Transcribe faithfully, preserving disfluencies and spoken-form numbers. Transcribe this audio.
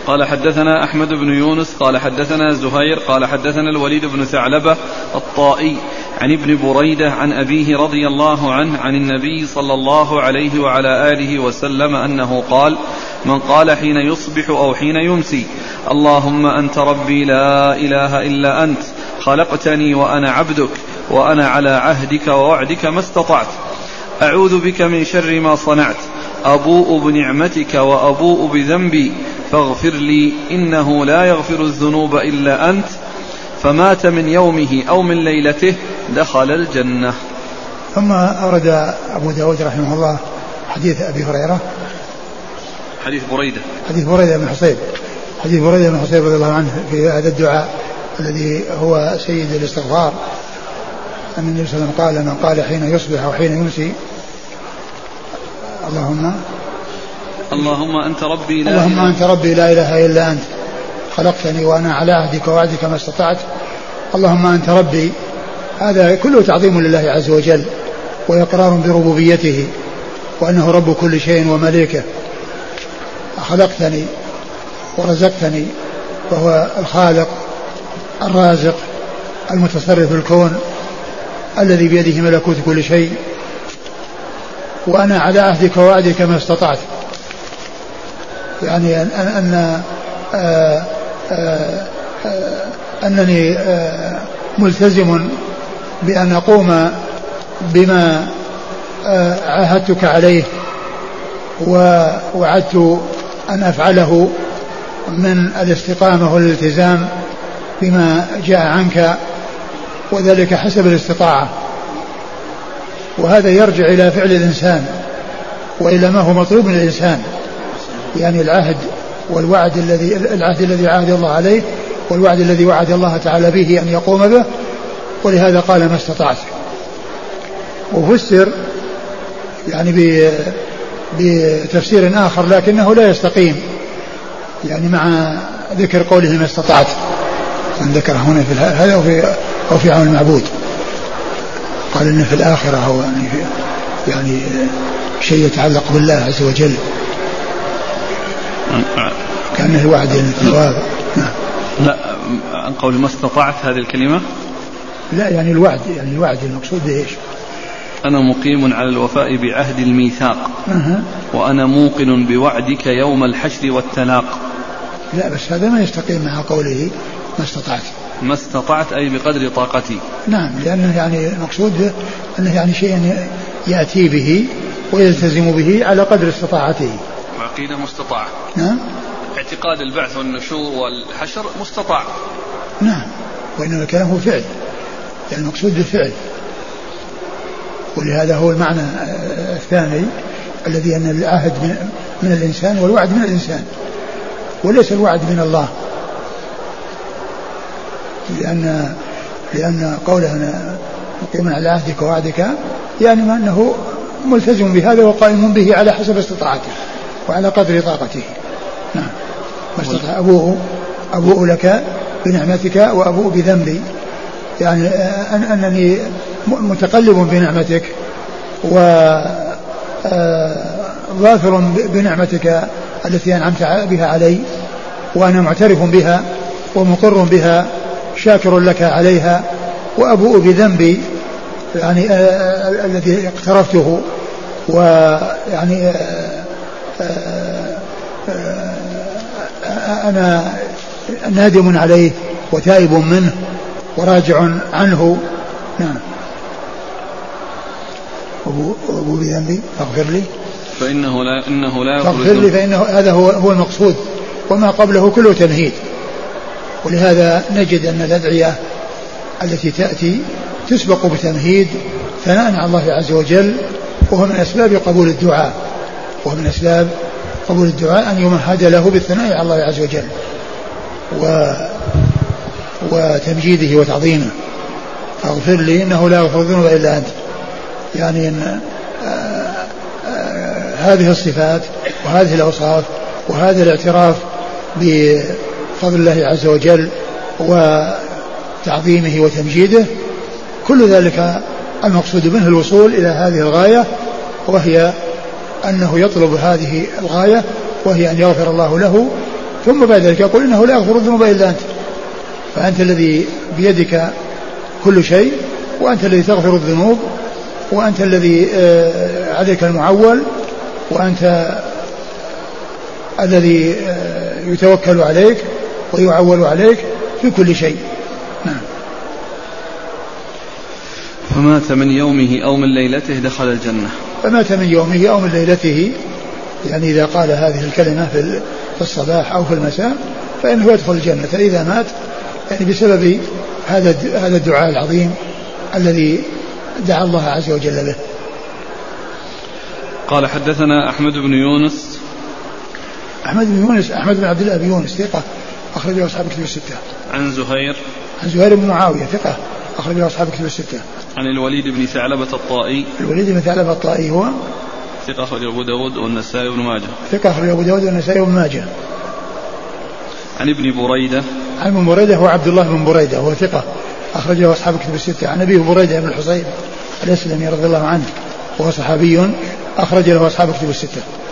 قال حدثنا أحمد بن يونس قال حدثنا زهير قال حدثنا الوليد بن ثعلبة الطائي عن ابن بريدة عن أبيه رضي الله عنه عن النبي صلى الله عليه وعلى آله وسلم أنه قال: من قال حين يصبح أو حين يمسي: اللهم أنت ربي لا إله إلا أنت خلقتني وأنا عبدك وأنا على عهدك ووعدك ما استطعت، أعوذ بك من شر ما صنعت، أبوء بنعمتك وأبوء بذنبي فاغفر لي إنه لا يغفر الذنوب إلا أنت، فمات من يومه أو من ليلته دخل الجنة. ثم أورد أبو داود رحمه الله حديث أبي هريرة، حديث بريدة حديث بريدة بن حصيب حديث بريدة بن حصيب رضي الله عنه في هذا الدعاء الذي هو سيد الاستغفار، أن النبي صلى الله عليه وسلم قال: من قال حين يصبح أو حين يمسي: اللهم اللهم أنت ربي لا اللهم أنت ربي لا إله إلا أنت خلقتني وأنا على عهدك ووعدك ما استطعت، اللهم أنت ربي. هذا كله تعظيم لله عز وجل وإقرار بربوبيته وأنه رب كل شيء ومليكه. خلقتني ورزقتني، وهو الخالق الرازق المتصرف في الكون الذي بيده ملكوت كل شيء، وأنا على عهدك ووعدك ما استطعت، يعني أن, أن آآ آآ أنني ملتزم بأن أقوم بما عاهدتك عليه ووعدت أن أفعله من الاستقامة والالتزام بما جاء عنك، وذلك حسب الاستطاعة. وهذا يرجع إلى فعل الإنسان وإلى ما هو مطلوب من الإنسان، يعني العهد والوعد الذي العهد الذي عاهد الله عليه والوعد الذي وعد الله تعالى به أن يقوم به، ولهذا قال ما استطعت. وفسر يعني بتفسير آخر لكنه لا يستقيم، يعني مع ذكر قوله ما استطعت، من ذكر هنا في هذا أو في أو في عون المعبود، قال إن في الآخرة هو يعني, يعني شيء يتعلق بالله عز وجل، كأنه الوعد الثواب. لا، عن قول ما استطعت هذه الكلمة، لا يعني الوعد، يعني الوعد المقصود به ايش؟ أنا مقيم على الوفاء بعهد الميثاق أه. وأنا موقن بوعدك يوم الحشر والتلاق. لا بس هذا ما يستقيم مع قوله ما استطعت. ما استطعت أي بقدر طاقتي. نعم، لأنه يعني المقصود به أنه يعني شيء يأتي به ويلتزم به على قدر استطاعته. عقيدة مستطاع. نعم. اعتقاد البعث والنشور والحشر مستطاع. نعم، وإنما الكلام هو فعل، يعني المقصود بالفعل، ولهذا هو المعنى الثاني الذي أن العهد من, من الإنسان والوعد من الإنسان وليس الوعد من الله، لأن لأن قوله مقيما على عهدك ووعدك يعني ما أنه ملتزم بهذا وقائم به على حسب استطاعته وعلى قدر طاقته. نعم. ما استطاع أبوه أبوء لك بنعمتك وأبوء بذنبي، يعني أن أنني متقلب بنعمتك وظافر بنعمتك التي أنعمت بها علي، وأنا معترف بها ومقر بها شاكر لك عليها، وأبوء بذنبي يعني الذي اقترفته، ويعني أنا نادم عليه وتائب منه وراجع عنه. نعم. أبو, أبو بذنبي فاغفر لي فإنه لا إنه لا فاغفر لي فإنه هذا هو هو المقصود، وما قبله كله تمهيد. ولهذا نجد أن الأدعية التي تأتي تسبق بتمهيد ثناء على الله عز وجل، وهو من أسباب قبول الدعاء وهو من أسباب قبول الدعاء أن يمهد له بالثناء على الله عز وجل و وتمجيده وتعظيمه. فاغفر لي إنه لا يغفر الذنوب إلا أنت، يعني أن آآ آآ هذه الصفات وهذه الأوصاف وهذا الاعتراف بفضل الله عز وجل وتعظيمه وتمجيده، كل ذلك المقصود منه الوصول إلى هذه الغاية، وهي أنه يطلب هذه الغاية، وهي أن يغفر الله له ثم بعد ذلك يقول إنه لا يغفر الذنوب إلا أنت، فأنت الذي بيدك كل شيء، وأنت الذي تغفر الذنوب، وأنت الذي عليك المعول، وأنت الذي يتوكل عليك ويعول عليك في كل شيء. نعم. فمات من يومه أو من ليلته دخل الجنة. فمات من يومه أو من ليلته، يعني إذا قال هذه الكلمة في الصباح أو في المساء فإنه يدخل الجنة إذا مات، يعني بسبب هذا هذا الدعاء العظيم الذي دعا الله عز وجل به. قال حدثنا أحمد بن يونس. أحمد بن يونس أحمد بن عبد الله بن يونس ثقة أخرجه أصحاب الكتب الستة. عن زهير عن زهير بن معاوية ثقة أخرجه أصحاب الكتب الستة. عن الوليد بن ثعلبة الطائي. الوليد بن ثعلبة الطائي هو ثقة أخرجه أبو داود والنسائي وابن ماجه. ثقة أخرجه أبو داود والنسائي وابن ماجه. عن ابن بريدة. عن ابن بريدة هو عبد الله بن بريدة وهو ثقة أخرجه أصحاب الكتب الستة. عن أبيه بريدة بن الحصيب الأسلمي رضي الله عنه وهو صحابي أخرج له أصحاب الكتب الستة.